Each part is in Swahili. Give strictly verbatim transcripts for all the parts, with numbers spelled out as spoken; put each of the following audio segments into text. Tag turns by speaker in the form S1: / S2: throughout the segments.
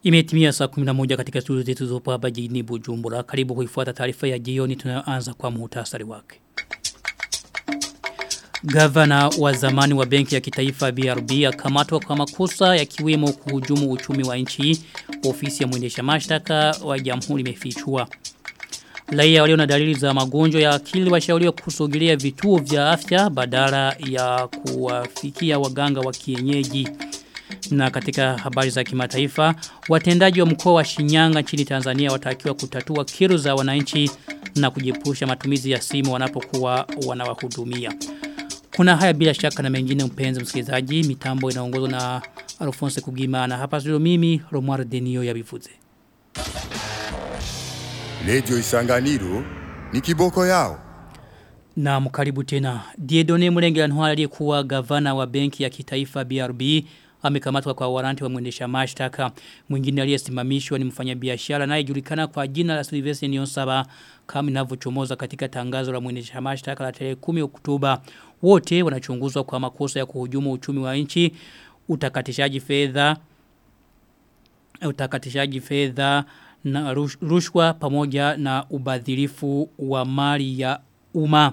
S1: Imetimia saa kumi na moja katika studio zetu zopo hapa jijini Bujumbura. Karibu kuifuata taarifa ya jioni, tunaanza kwa muhtasari wake. Gavana wa zamani wa benki ya kitaifa B R B akamatwa kwa makosa yakiwemo kuhujumu uchumi wa nchi. Ofisi ya mwendesha mashtaka wa jamhuri imefichua. Raia walio na dalili za magonjwa ya akili washauriwa kusogelea vituo vya afya badala ya kuwafikia waganga wa kienyeji. Na katika habari za kimataifa, watendaji wa mkoa wa Shinyanga nchini Tanzania watakiwa kutatua kero za wananchi na kujiepusha matumizi ya simu wanapokuwa wanawahudumia. Kuna haya bila shaka na mengine mpenzi msikilizaji, mitambo inaongozwa na Alphonse Kugimana. Hapa studio mimi Romuald Denio ya Bivuze.
S2: Radio Isanganiro ni kiboko yao.
S1: Na mkaribu tena. Diedone Mulengela Ntwari aliyekuwa gavana wa benki ya kitaifa B R B amekamatwa kwa waranti wa mwendesha mashtaka. Mwingine aliyesimamishwa ni mfanyabiashara anayejulikana kwa jina la Sylvester Niyonsaba, kama inavyochomoza katika tangazo la mwendesha mashtaka la tarehe kumi Oktoba. Wote wanachunguzwa kwa makosa ya kuhujumu uchumi wa nchi, utakatishaji fedha, utakatishaji fedha na rushwa pamoja na ubadhirifu wa mali ya umma.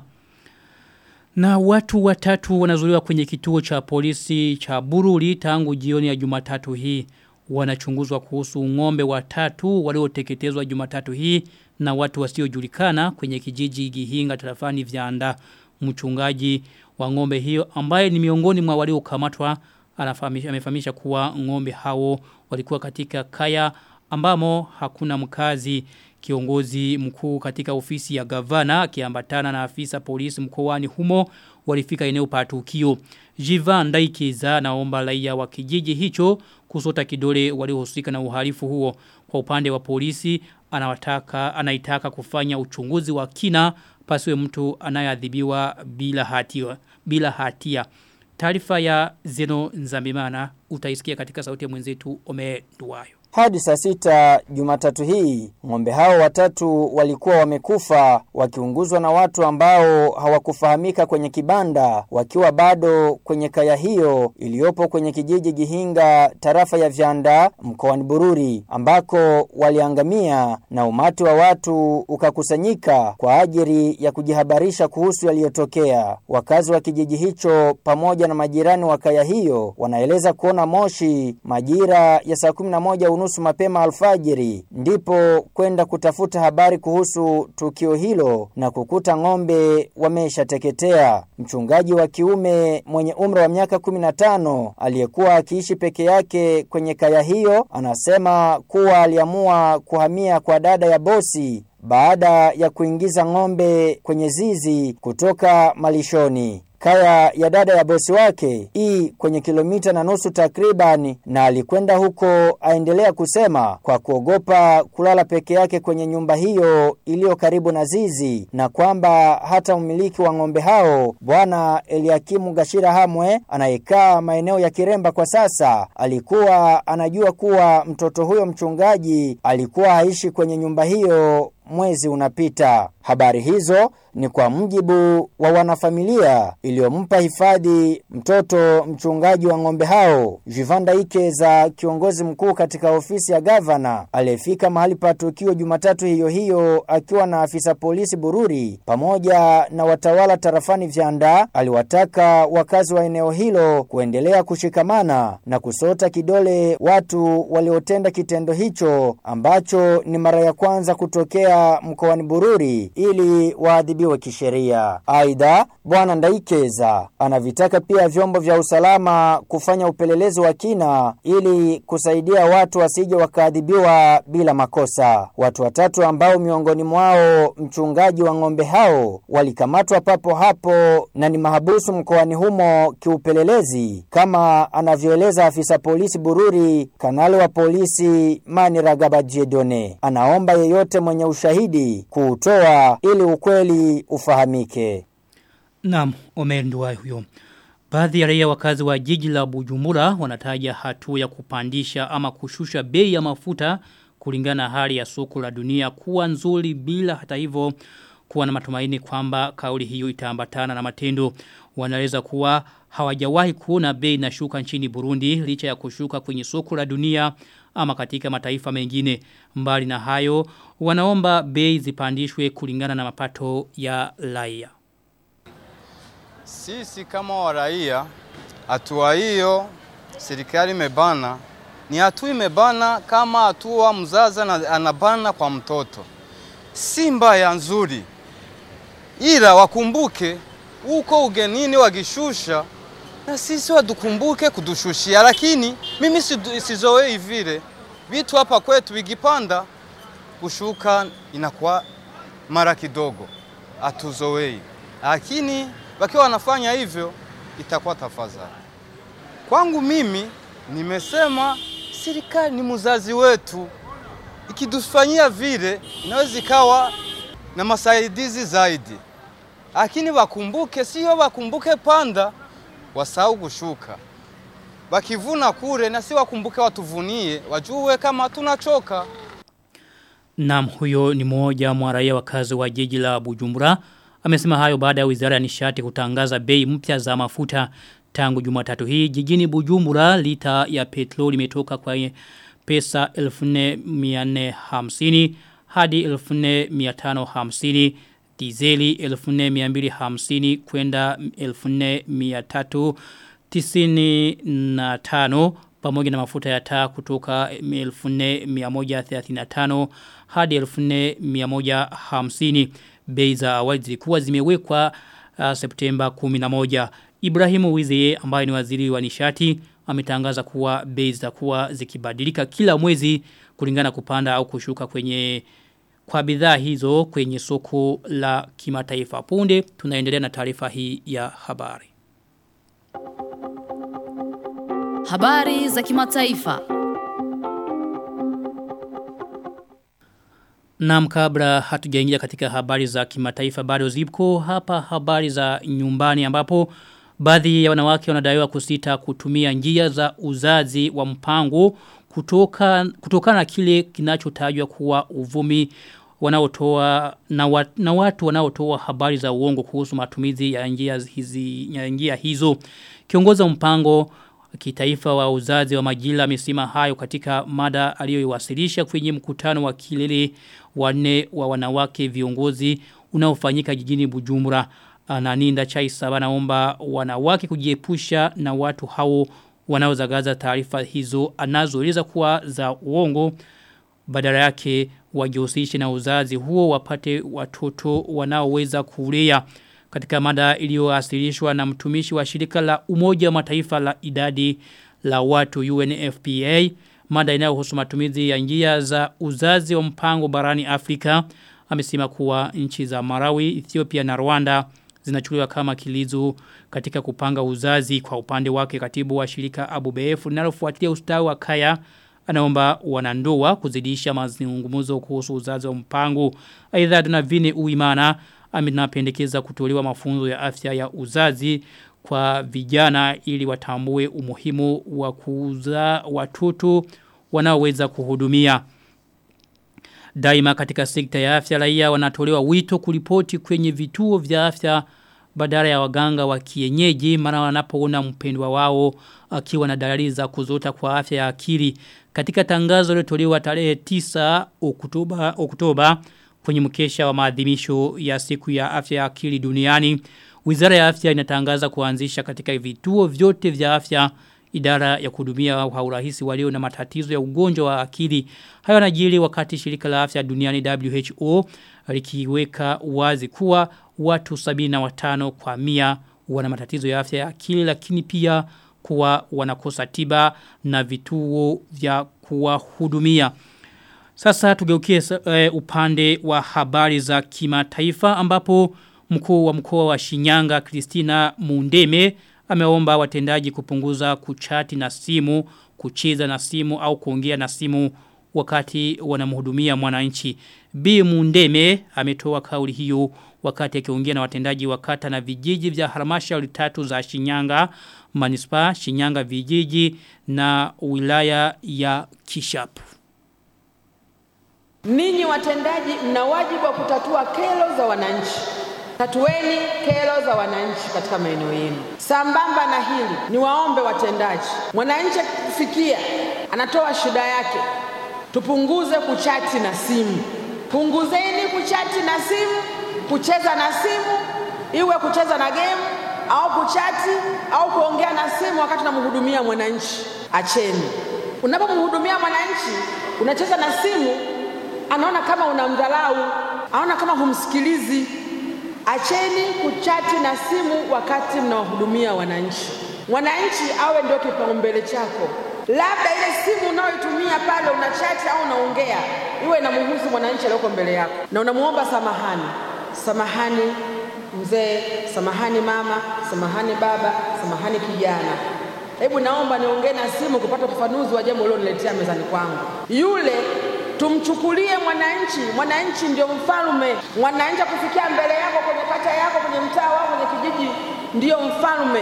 S1: Na watu watatu wanazuiliwa kwenye kituo cha polisi cha Bururi tangu jioni ya Jumatatu hii. Wanachunguzwa kuhusu ng'ombe watatu walioteketezwa Jumatatu hii na watu wasiojulikana kwenye kijiji Gihinga tarafani Vyanda. Mchungaji wa ng'ombe hiyo ambaye ni miongoni mwa waliokamatwa amefahamisha kuwa ng'ombe hao walikuwa katika kaya ambamo hakuna mkazi. Kiongozi mkuu katika ofisi ya gavana akiambatana na afisa polisi mkoani humo walifika eneo pa tukio. Jivan Ndaikiza naomba raia wa kijiji hicho kusota kidole waliohusika na uhalifu huo. Kwa upande wa polisi anawataka anaitaka kufanya uchunguzi wa kina pasiwe mtu anayeadhibiwa bila hatia bila hatia. Taarifa ya Zeno Nzambimana utaisikia katika sauti ya mwenzetu Ome Duayo.
S3: Hadi saa sita Jumatatu hii, ng'ombe hao watatu walikuwa wamekufa wakiunguzwa na watu ambao hawakufahamika kwenye kibanda, wakiwa bado kwenye kaya hiyo iliyopo kwenye kijiji Gihinga tarafa ya Vyanda mkoani Bururi, ambako waliangamia na umati wa watu ukakusanyika kwa ajili ya kujihabarisha kuhusu yaliyotokea. Wakazi wa kijiji hicho pamoja na majirani wa kaya hiyo wanaeleza kuona moshi majira ya saa kumi na moja nusu mapema alfajiri, ndipo kwenda kutafuta habari kuhusu tukio hilo na kukuta ng'ombe wameshateketea. Mchungaji wa kiume mwenye umri wa miaka kumi na tano aliyekuwa akiishi peke yake kwenye kaya hiyo anasema kuwa aliamua kuhamia kwa dada ya bosi baada ya kuingiza ng'ombe kwenye zizi kutoka malishoni. Kaya ya dada ya bosi wake hii kwenye kilomita na nusu takribani, na alikwenda huko aendelea kusema kwa kuogopa kulala peke yake kwenye nyumba hiyo iliyo karibu na zizi, na kwamba hata mmiliki wa ng'ombe hao Bwana Eliakimu Gashira Hamwe anayekaa maeneo ya Kiremba kwa sasa alikuwa anajua kuwa mtoto huyo mchungaji alikuwa haishi kwenye nyumba hiyo mwezi unapita. Habari hizo ni kwa mjibu wa wanafamilia iliyompa hifadhi mtoto mchungaji wa ng'ombe hao. Jivanda Ikeza, kiongozi mkuu katika ofisi ya gavana, alifika mahali pa tukio Jumatatu hiyo hiyo akiwa na afisa polisi Bururi pamoja na watawala tarafani Vyanda. Aliwataka wakazi wa eneo hilo kuendelea kushikamana na kusota kidole watu waliotenda kitendo hicho ambacho ni mara ya kwanza kutokea mkoani Bururi ili waadhibiwe kisheria. Aidha, Bwana Ndaikeza anavitaka pia vyombo vya usalama kufanya upelelezi wa kina ili kusaidia watu wasije wakaadhibiwa bila makosa. Watu watatu ambao miongoni mwao mchungaji wa ng'ombe hao walikamatwa papo hapo na ni mahabusu mkoani humo kiupelelezi, kama anavyoeleza afisa polisi Bururi kanali wa polisi Mani Ragabajedone. Anaomba yeyote mwenye ushahidi kuutoa ili ukweli ufahamike.
S1: Naam, Omer Nduwayo huyo. Baadhi ya raia wakazi wa jiji la Bujumbura wanataja hatua ya kupandisha ama kushusha bei ya mafuta kulingana na hali ya soko la dunia kuwa nzuri, bila hata hivyo kuwa na matumaini kwamba kauli hiyo itaambatana na matendo. Wanaeleza kuwa hawajawahi kuona bei na shuka nchini Burundi licha ya kushuka kwenye soko la dunia ama katika mataifa mengine. Mbali na hayo, wanaomba bei zipandishwe kulingana na mapato ya raia.
S4: Sisi kama wa raia, hatua hiyo serikali imebana, ni hatua imebana kama hatua mzazi anabana kwa mtoto. Si mbaya nzuri. Ila wakumbuke uko ugenini wakishusha na sisi wadukumbuke kudushushia, lakini mimi sizoei vile. Vitu hapa kwetu vigipanda kushuka inakuwa mara kidogo. Hatuzoei. Lakini wakiwa wanafanya hivyo itakuwa tafadhali. Kwangu mimi nimesema serikali ni mzazi wetu. Ikidufanyia vile inaweza ikawa na masaidizi zaidi. Lakini wakumbuke, sio wakumbuke panda wasahau kushuka. Wakivuna kure na si wakumbuke watuvunie, wajue kama tunachoka.
S1: Naam, huyo ni mmoja mwa raia wakazi wa jiji la Bujumbura. Amesema hayo baada ya Wizara ya Nishati kutangaza bei mpya za mafuta tangu Jumatatu hii. Jijini Bujumbura lita ya petroli imetoka kwa pesa elfu nne mia nne hamsini hadi elfu nne mia tano hamsini, dizeli elfu nne mia mbili hamsini kwenda elfu nne mia tatu tisini na tano, pamoja na mafuta ya taa kutoka elfu nne mia moja thelathini na tano hadi elfu nne mia moja hamsini. Bei za awali zilikuwa zimewekwa uh, Septemba kumi na moja. Ibrahimu Wizeye ambaye ni waziri wa nishati ametangaza kuwa bei zitakuwa zikibadilika kila mwezi kulingana kupanda au kushuka kwenye kwa bidhaa hizo kwenye soko la kimataifa. Punde tunaendelea na taarifa hii ya habari.
S5: Habari za kimataifa.
S1: Naam, kabla hatujaingia katika habari za kimataifa bado zipo hapa habari za nyumbani, ambapo baadhi ya wanawake wanadaiwa kusita kutumia njia za uzazi wa mpango kutoka kutokana na kile kinachotajwa kuwa uvumi wanaotoa na, wat, na watu wanaotoa habari za uongo kuhusu matumizi ya njia hizi ya njia hizo. Kiongozi wa mpango kitaifa wa uzazi wa Majila amesema hayo katika mada aliyoiwasilisha kwenye mkutano wa kilele wanne wa wanawake viongozi unaofanyika jijini Bujumbura. Ananinda Chaisa wanaomba wanawake kujiepusha na watu hao wanaozagaza taarifa hizo anazoeleza kuwa za uongo, badala yake wajihusishe na uzazi huo wapate watoto wanaoweza kulea. Katika mada iliyowasilishwa na mtumishi wa shirika la Umoja wa Mataifa la idadi la watu U N F P A, mada inayohusu matumizi ya njia za uzazi wa mpango barani Afrika, amesema kuwa nchi za Malawi, Ethiopia na Rwanda zinachukuliwa kama kilizo katika kupanga uzazi. Kwa upande wake katibu wa shirika Abu Beef linalofuatilia ustawi wa kaya anaomba wanandoa kuzidisha mazungumzo kuhusu uzazi wa mpango. Aidha Donavine Uimana amenapendekeza kutolewa mafunzo ya afya ya uzazi kwa vijana ili watambue umuhimu wa kuzaa watoto wanaoweza kuhudumia. Daima katika sekta ya afya raia wanatolewa wito kulipoti kwenye vituo vya afya badala ya waganga wa kienyeji mara wanapoona mpendwa wao akiwa na dalili za kuzota kwa afya ya akili. Katika tangazo lilotolewa tarehe tisa Oktoba Oktoba kwenye mkesha wa maadhimisho ya siku ya afya ya akili duniani, Wizara ya Afya inatangaza kuanzisha katika vituo vyote vya afya idara ya kuhudumia kwa urahisi walio na matatizo ya ugonjwa wa akili. Hayo yanajiri wakati shirika la afya duniani W H O likiweka wazi kuwa watu sabini na watano kwa mia wana matatizo ya afya ya akili, lakini pia kuwa wanakosa tiba na vituo vya kuwahudumia. Sasa tugeukie uh, upande wa habari za kimataifa, ambapo mkuu wa mkoa wa Shinyanga Christina Mundeme ameomba watendaji kupunguza kuchati na simu, kucheza na simu au kuongea na simu wakati wanamhudumia mwananchi. Bi Mundeme ametoa kauli hiyo wakati akiongea na watendaji wa kata na vijiji vya halmashauri tatu za Shinyanga Manispaa, Shinyanga vijiji na wilaya ya Kishapu.
S6: Ninyi watendaji mna wajibu wa kutatua kero za wananchi. Tatueni kero za wananchi katika maeneo yenu. Sambamba na hili, ni waombe watendaji, mwananchi kufikia anatoa shida yake, tupunguze kuchati na simu. Punguzeni kuchati na simu, kucheza na simu, iwe kucheza na game au kuchati au kuongea na simu wakati unamhudumia mwananchi. Acheni. Unapomhudumia mwananchi, unacheza na simu, anaona kama unamdharau, anaona kama humsikilizi. Acheni kuchati na simu wakati mnawahudumia wananchi. Wananchi awe ndio kipaumbele chako. Labda ile simu unayoitumia pale unachati au unaongea, iwe inamhusu mwananchi aliyeko mbele yako. Na unamuomba samahani. Samahani mzee, samahani mama, samahani baba, samahani kijana. Hebu naomba niongee na simu kupata ufafanuzi wa jambo uliloniletea mezani kwangu. Yule tumchukulie mwananchi, mwananchi ndio mfalme. Mwananchi kufikia mbele yako kwenye kata yako, kwenye mtaa wako, kwenye kijiji ndio mfalme.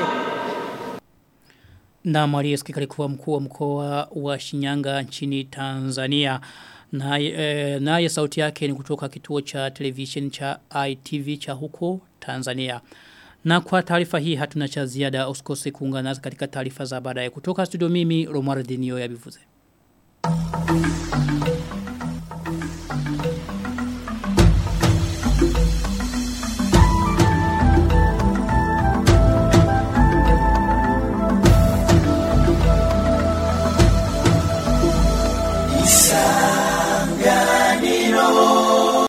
S1: Na Maria Skika alikuwa mkuu wa mkoa wa Shinyanga nchini Tanzania. Na e, naye sauti yake ni kutoka kituo cha television cha I T V cha huko Tanzania. Na kwa taarifa hii hatuna cha ziada, usikose kuungana nasi katika taarifa za baadaye. Kutoka studio mimi Romuald Denio ya Bivuze.